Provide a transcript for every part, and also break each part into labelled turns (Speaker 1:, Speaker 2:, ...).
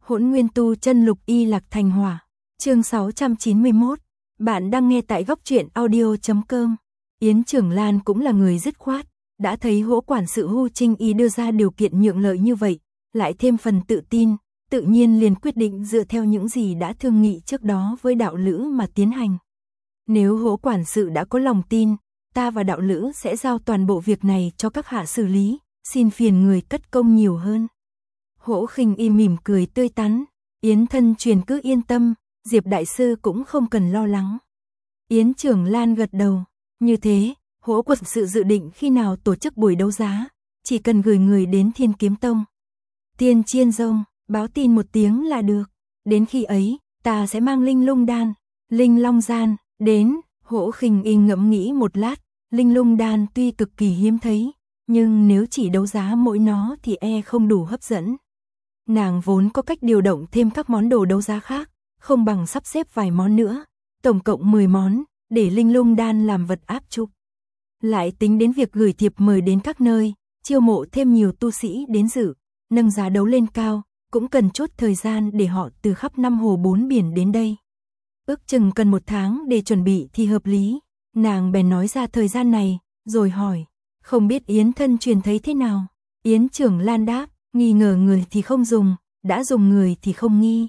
Speaker 1: Hỗn Nguyên Tu Chân Lục Y Lạc Thành Hỏa. Chương 691. Bạn đang nghe tại góc truyện audio.com. Yến Trưởng Lan cũng là người dứt khoát, đã thấy Hỗ quản sự Hu Trinh Y đưa ra điều kiện nhượng lợi như vậy, lại thêm phần tự tin, tự nhiên liền quyết định dựa theo những gì đã thương nghị trước đó với đạo lữ mà tiến hành. Nếu Hỗ quản sự đã có lòng tin, ta và đạo lữ sẽ giao toàn bộ việc này cho các hạ xử lý, xin phiền người cất công nhiều hơn. Hỗ Khinh Y mỉm cười tươi tắn, Yến thân truyền cứ yên tâm, Diệp đại sư cũng không cần lo lắng. Yến Trưởng Lan gật đầu, như thế, Hỗ quản sự dự định khi nào tổ chức buổi đấu giá, chỉ cần gửi người đến Thiên Kiếm Tông. Tiên Chiên Dông, báo tin một tiếng là được, đến khi ấy, ta sẽ mang Linh Lung Đan, Linh Long Gian, đến. Hỗ Khinh Y ngẫm nghĩ một lát, Linh Lung Đan tuy cực kỳ hiếm thấy, nhưng nếu chỉ đấu giá mỗi nó thì không đủ hấp dẫn. Nàng vốn có cách điều động thêm các món đồ đấu giá khác, không bằng sắp xếp vài món nữa, tổng cộng 10 món, để Linh Lung Đan làm vật áp trục. Lại tính đến việc gửi thiệp mời đến các nơi, chiêu mộ thêm nhiều tu sĩ đến dự, nâng giá đấu lên cao, cũng cần chút thời gian để họ từ khắp năm hồ bốn biển đến đây. Ước chừng cần 1 tháng để chuẩn bị thì hợp lý, nàng bèn nói ra thời gian này, rồi hỏi, không biết Yến thân truyền thấy thế nào? Yến Trưởng Lan đáp, nghi ngờ người thì không dùng, đã dùng người thì không nghi.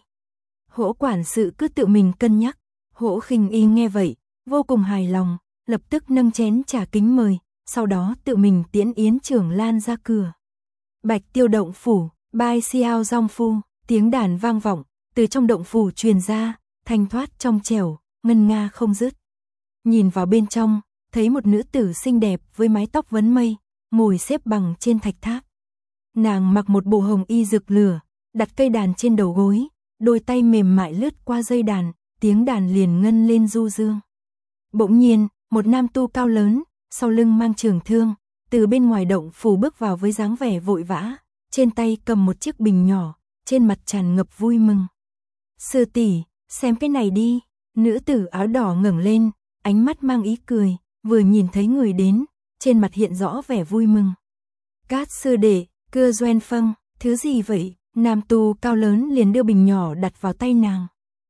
Speaker 1: Hỗ quản sự cứ tự mình cân nhắc. Hỗ Khinh Y nghe vậy, vô cùng hài lòng, lập tức nâng chén trà kính mời, sau đó tự mình tiễn Yến Trưởng Lan ra cửa. Bạch Tiêu động phủ, bai xiao dong phu, tiếng đàn vang vọng, từ trong động phủ truyền ra, thanh thoát trong trẻo, ngân nga không dứt. Nhìn vào bên trong, thấy một nữ tử xinh đẹp với mái tóc vấn mây, ngồi xếp bằng trên thạch tháp. Nàng mặc một bộ hồng y rực lửa, đặt cây đàn trên đầu gối, đôi tay mềm mại lướt qua dây đàn, tiếng đàn liền ngân lên du dương. Bỗng nhiên, một nam tu cao lớn, sau lưng mang trường thương, từ bên ngoài động phủ bước vào với dáng vẻ vội vã, trên tay cầm một chiếc bình nhỏ, trên mặt tràn ngập vui mừng. Sư tỷ, xem cái này đi. Nữ tử áo đỏ ngẩng lên, ánh mắt mang ý cười, vừa nhìn thấy người đến, trên mặt hiện rõ vẻ vui mừng. Cát sư đệ, Cơ Doen Phâng, thứ gì vậy? Nam tu cao lớn liền đưa bình nhỏ đặt vào tay nàng.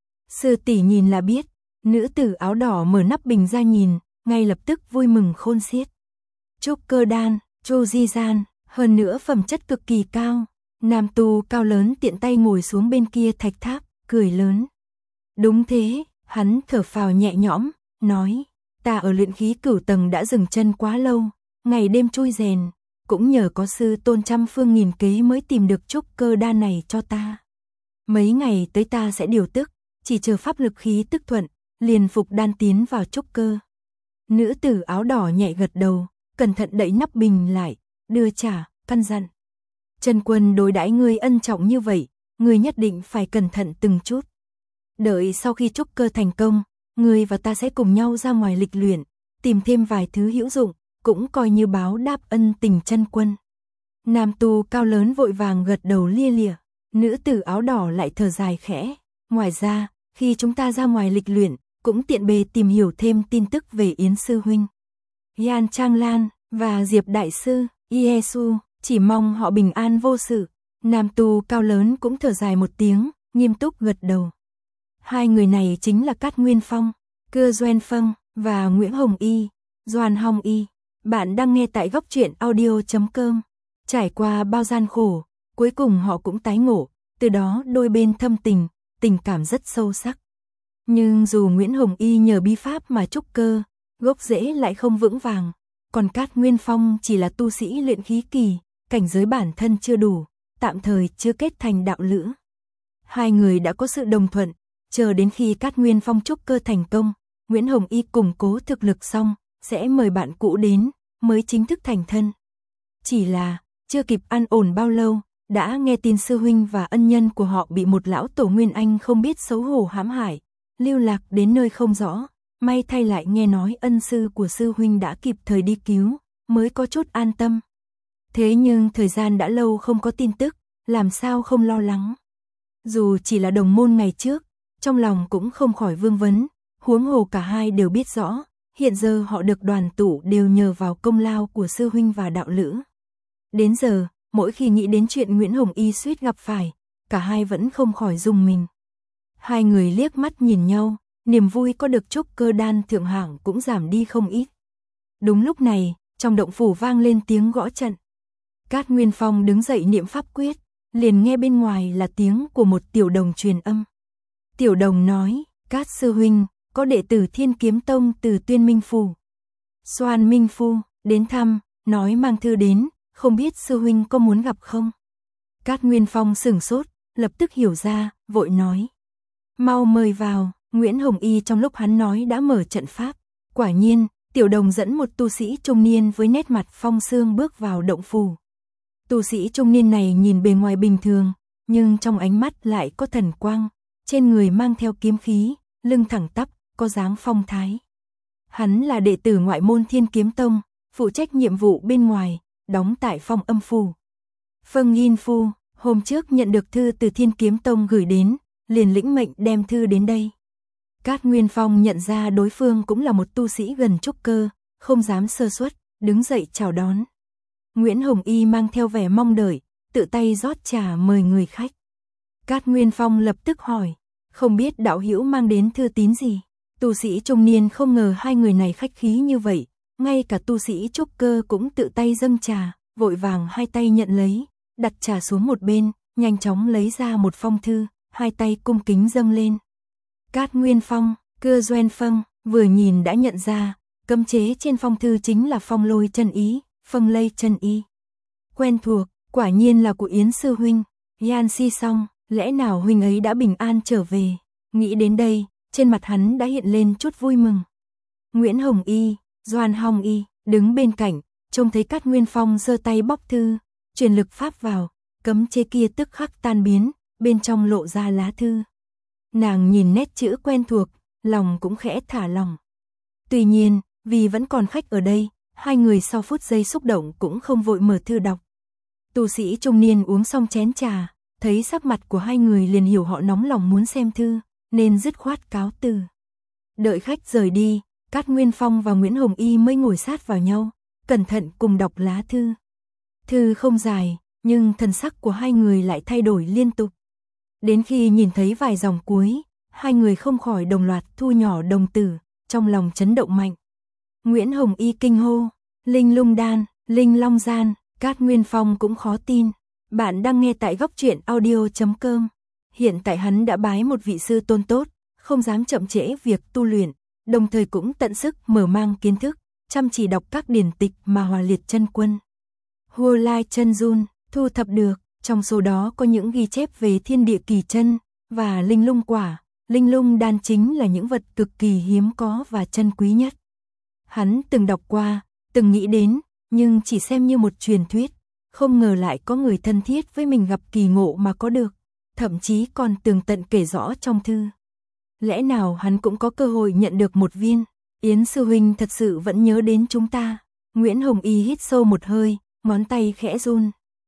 Speaker 1: Sư tỷ nhìn là biết. Nữ tử áo đỏ mở nắp bình ra nhìn, ngay lập tức vui mừng khôn xiết. Trúc cơ đan, Chu Di Gian, hơn nữa phẩm chất cực kỳ cao. Nam tu cao lớn tiện tay ngồi xuống bên kia thạch tháp, cười lớn. Đúng thế, hắn thở phào nhẹ nhõm, nói, ta ở luyện khí cửu tầng đã dừng chân quá lâu, ngày đêm chui rèn, cũng nhờ có sư tôn trăm phương nghìn kế mới tìm được trúc cơ đan này cho ta. Mấy ngày tới ta sẽ điều tức, chỉ chờ pháp lực khí tức thuận, liền phục đan tiến vào trúc cơ. Nữ tử áo đỏ nhẹ gật đầu, cẩn thận đậy nắp bình lại, đưa trả, căn dặn. Trần Quân đối đãi ngươi ân trọng như vậy, ngươi nhất định phải cẩn thận từng chút. Đợi sau khi trúc cơ thành công, ngươi và ta sẽ cùng nhau ra ngoài lịch luyện, tìm thêm vài thứ hữu dụng, cũng coi như báo đáp ân tình Trân Quân. Nam tu cao lớn vội vàng gật đầu lia lịa, nữ tử áo đỏ lại thở dài khẽ. Ngoài ra, khi chúng ta ra ngoài lịch luyện, cũng tiện bề tìm hiểu thêm tin tức về Yến sư huynh, Yan Trang Lan và Diệp đại sư, Yesu, chỉ mong họ bình an vô sự. Nam tu cao lớn cũng thở dài một tiếng, nghiêm túc gật đầu. Hai người này chính là Cát Nguyên Phong, Cơ Doen Phâng và Nguyễn Hồng Y, Doan Hong Y. Bạn đang nghe tại góc truyện audio.com. Trải qua bao gian khổ, cuối cùng họ cũng tái ngộ, từ đó đôi bên thâm tình, tình cảm rất sâu sắc. Nhưng dù Nguyễn Hồng Y nhờ bí pháp mà trúc cơ, gốc rễ lại không vững vàng, còn Cát Nguyên Phong chỉ là tu sĩ luyện khí kỳ, cảnh giới bản thân chưa đủ, tạm thời chưa kết thành đạo lữ. Hai người đã có sự đồng thuận, chờ đến khi Cát Nguyên Phong trúc cơ thành công, Nguyễn Hồng Y củng cố thực lực xong, sẽ mời bạn cũ đến, mới chính thức thành thân. Chỉ là, chưa kịp an ổn bao lâu, đã nghe tin sư huynh và ân nhân của họ bị một lão tổ Nguyên Anh không biết xấu hổ hãm hại, lưu lạc đến nơi không rõ, may thay lại nghe nói ân sư của sư huynh đã kịp thời đi cứu, mới có chút an tâm. Thế nhưng thời gian đã lâu không có tin tức, làm sao không lo lắng. Dù chỉ là đồng môn ngày trước, trong lòng cũng không khỏi vương vấn, huống hồ cả hai đều biết rõ, hiện giờ họ được đoàn tụ đều nhờ vào công lao của sư huynh và đạo lữ. Đến giờ, mỗi khi nghĩ đến chuyện Nguyễn Hồng Y suýt gặp phải, cả hai vẫn không khỏi rùng mình. Hai người liếc mắt nhìn nhau, niềm vui có được trúc cơ đan thượng hạng cũng giảm đi không ít. Đúng lúc này, trong động phủ vang lên tiếng gõ trận. Cát Nguyên Phong đứng dậy niệm pháp quyết, liền nghe bên ngoài là tiếng của một tiểu đồng truyền âm. Tiểu đồng nói, Cát sư huynh, có đệ tử Thiên Kiếm Tông từ Tuyên Minh Phủ. Xoan Minh Phu, đến thăm, nói mang thư đến, không biết sư huynh có muốn gặp không? Cát Nguyên Phong sửng sốt, lập tức hiểu ra, vội nói. Mau mời vào, Nguyễn Hồng Y trong lúc hắn nói đã mở trận pháp. Quả nhiên, tiểu đồng dẫn một tu sĩ trung niên với nét mặt phong sương bước vào động phủ. Tu sĩ trung niên này nhìn bề ngoài bình thường, nhưng trong ánh mắt lại có thần quang, trên người mang theo kiếm khí, lưng thẳng tắp, có dáng phong thái. Hắn là đệ tử ngoại môn Thiên Kiếm Tông, phụ trách nhiệm vụ bên ngoài, đóng tại Phong Âm Phủ. Phân Yin Phu, hôm trước nhận được thư từ Thiên Kiếm Tông gửi đến, liền lĩnh mệnh đem thư đến đây. Cát Nguyên Phong nhận ra đối phương cũng là một tu sĩ gần trúc cơ, không dám sơ suất, đứng dậy chào đón. Nguyễn Hồng Y mang theo vẻ mong đợi, tự tay rót trà mời người khách. Cát Nguyên Phong lập tức hỏi, không biết đạo hữu mang đến thư tín gì? Tu sĩ trung niên không ngờ hai người này khách khí như vậy, ngay cả tu sĩ trúc cơ cũng tự tay dâng trà, vội vàng hai tay nhận lấy, đặt trà xuống một bên, nhanh chóng lấy ra một phong thư, hai tay cung kính dâng lên. Cát Nguyên Phong, Cưa Doen Phân, vừa nhìn đã nhận ra, cấm chế trên phong thư chính là Phong Lôi chân ý, Phân Lây chân y. Quen thuộc, quả nhiên là của Yến sư huynh. Yan Si Song, lẽ nào huynh ấy đã bình an trở về? Nghĩ đến đây, trên mặt hắn đã hiện lên chút vui mừng. Nguyễn Hồng Y, Doan Hồng Y, đứng bên cạnh, trông thấy Cát Nguyên Phong giơ tay bóc thư, truyền lực pháp vào, cấm chế kia tức khắc tan biến, bên trong lộ ra lá thư. Nàng nhìn nét chữ quen thuộc, lòng cũng khẽ thả lỏng. Tuy nhiên, vì vẫn còn khách ở đây, hai người sau phút giây xúc động cũng không vội mở thư đọc. Tu sĩ trung niên uống xong chén trà, thấy sắc mặt của hai người liền hiểu họ nóng lòng muốn xem thư, nên dứt khoát cáo từ. Đợi khách rời đi, Cát Nguyên Phong và Nguyễn Hồng Y mới ngồi sát vào nhau, cẩn thận cùng đọc lá thư. Thư không dài, nhưng thần sắc của hai người lại thay đổi liên tục. Đến khi nhìn thấy vài dòng cuối, hai người không khỏi đồng loạt thu nhỏ đồng tử, trong lòng chấn động mạnh. Nguyễn Hồng Y kinh hô, Linh Lung Đan, Linh Long Gian, Cát Nguyên Phong cũng khó tin. Bạn đang nghe tại Góc Truyện Audio.com. Hiện tại hắn đã bái một vị sư tôn tốt, không dám chậm trễ việc tu luyện, đồng thời cũng tận sức mở mang kiến thức, chăm chỉ đọc các điển tịch mà Hòa Liệt Chân Quân, Hua Lai Chân Jun thu thập được, trong số đó có những ghi chép về thiên địa kỳ chân và linh lung quả. Linh lung đan chính là những vật cực kỳ hiếm có và chân quý nhất. Hắn từng đọc qua, từng nghĩ đến, nhưng chỉ xem như một truyền thuyết, không ngờ lại có người thân thiết với mình gặp kỳ ngộ mà có được, thậm chí còn tường tận kể rõ trong thư. Lẽ nào hắn cũng có cơ hội nhận được một viên? Yến sư huynh thật sự vẫn nhớ đến chúng ta. Nguyễn Hồng Y hít sâu một hơi, ngón tay khẽ run.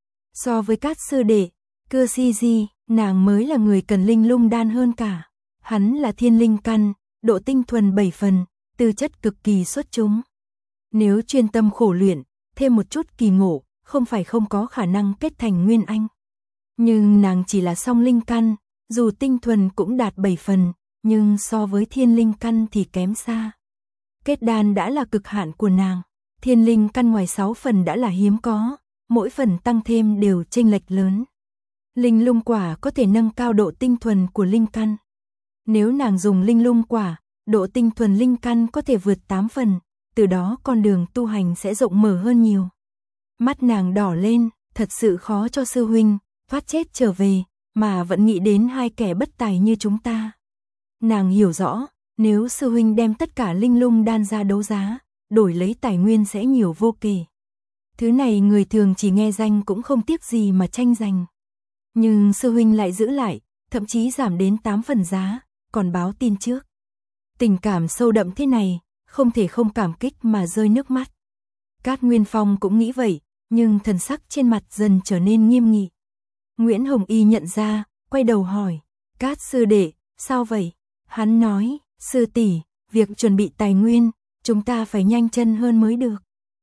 Speaker 1: So với Cát sư đệ, Cưa Si Di, nàng mới là người cần linh lung đan hơn cả. Hắn là thiên linh căn, độ tinh thuần 7 phần, tư chất cực kỳ xuất chúng. Nếu chuyên tâm khổ luyện, thêm một chút kỳ ngộ, không phải không có khả năng kết thành nguyên anh. Nhưng nàng chỉ là song linh căn, dù tinh thuần cũng đạt 7 phần, nhưng so với thiên linh căn thì kém xa. Kết đan đã là cực hạn của nàng, thiên linh căn ngoài 6 phần đã là hiếm có, mỗi phần tăng thêm đều chênh lệch lớn. Linh lung quả có thể nâng cao độ tinh thuần của linh căn. Nếu nàng dùng linh lung quả, độ tinh thuần linh căn có thể vượt 8 phần, từ đó con đường tu hành sẽ rộng mở hơn nhiều. Mắt nàng đỏ lên, thật sự khó cho sư huynh thoát chết trở về, mà vẫn nghĩ đến hai kẻ bất tài như chúng ta. Nàng hiểu rõ, nếu sư huynh đem tất cả linh lung đan ra đấu giá, đổi lấy tài nguyên sẽ nhiều vô kể. Thứ này người thường chỉ nghe danh cũng không tiếc gì mà tranh giành. Nhưng sư huynh lại giữ lại, thậm chí giảm đến 8 phần giá, còn báo tin trước. Tình cảm sâu đậm thế này, không thể không cảm kích mà rơi nước mắt. Cát Nguyên Phong cũng nghĩ vậy, nhưng thần sắc trên mặt dần trở nên nghiêm nghị. Nguyễn Hồng Y nhận ra, quay đầu hỏi, Cát sư đệ, sao vậy? Hắn nói, sư tỷ, việc chuẩn bị tài nguyên, chúng ta phải nhanh chân hơn mới được.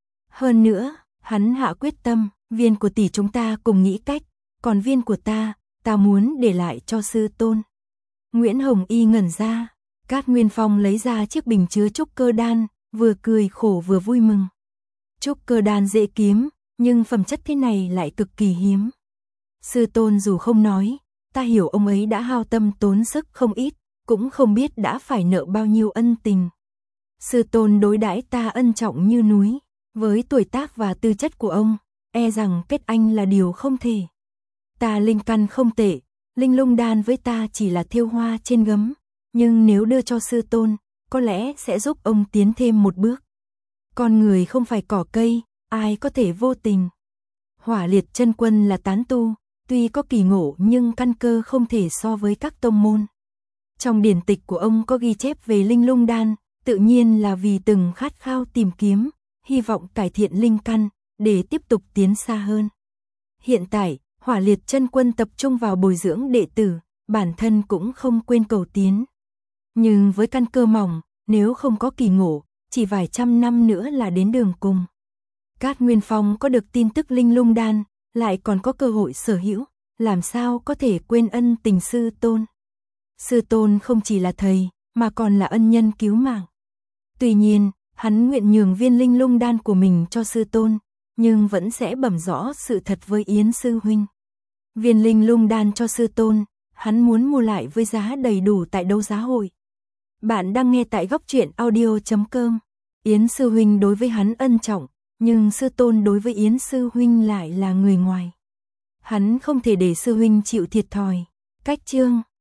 Speaker 1: Hơn nữa, hắn hạ quyết tâm, viên của tỷ chúng ta cùng nghĩ cách, còn viên của ta, ta muốn để lại cho sư tôn. Nguyễn Hồng Y ngẩn ra, Cát Nguyên Phong lấy ra chiếc bình chứa trúc cơ đan, vừa cười khổ vừa vui mừng. Trúc cơ đan dễ kiếm, nhưng phẩm chất thế này lại cực kỳ hiếm. Sư tôn dù không nói, ta hiểu ông ấy đã hao tâm tốn sức không ít, cũng không biết đã phải nợ bao nhiêu ân tình. Sư tôn đối đãi ta ân trọng như núi, với tuổi tác và tư chất của ông, e rằng kết anh là điều không thể. Ta linh căn không tệ, linh lung đan với ta chỉ là thêu hoa trên gấm, nhưng nếu đưa cho sư tôn, có lẽ sẽ giúp ông tiến thêm một bước. Con người không phải cỏ cây, ai có thể vô tình. Hỏa Liệt Chân Quân là tán tu, tuy có kỳ ngộ nhưng căn cơ không thể so với các tông môn. Trong điển tịch của ông có ghi chép về linh lung đan, tự nhiên là vì từng khát khao tìm kiếm, hy vọng cải thiện linh căn, để tiếp tục tiến xa hơn. Hiện tại, Hỏa Liệt Chân Quân tập trung vào bồi dưỡng đệ tử, bản thân cũng không quên cầu tiến. Nhưng với căn cơ mỏng, nếu không có kỳ ngộ, chỉ vài trăm năm nữa là đến đường cùng. Cát Nguyên Phong có được tin tức linh lung đan, lại còn có cơ hội sở hữu, làm sao có thể quên ân tình sư tôn. Sư tôn không chỉ là thầy, mà còn là ân nhân cứu mạng. Tuy nhiên, hắn nguyện nhường viên linh lung đan của mình cho sư tôn, nhưng vẫn sẽ bẩm rõ sự thật với Yến sư huynh. Viên linh lung đan cho sư tôn, hắn muốn mua lại với giá đầy đủ tại đấu giá hội. Bạn đang nghe tại Góc Truyện Audio.com. Yến sư huynh đối với hắn ân trọng, nhưng sư tôn đối với Yến sư huynh lại là người ngoài. Hắn không thể để sư huynh chịu thiệt thòi. Cách chương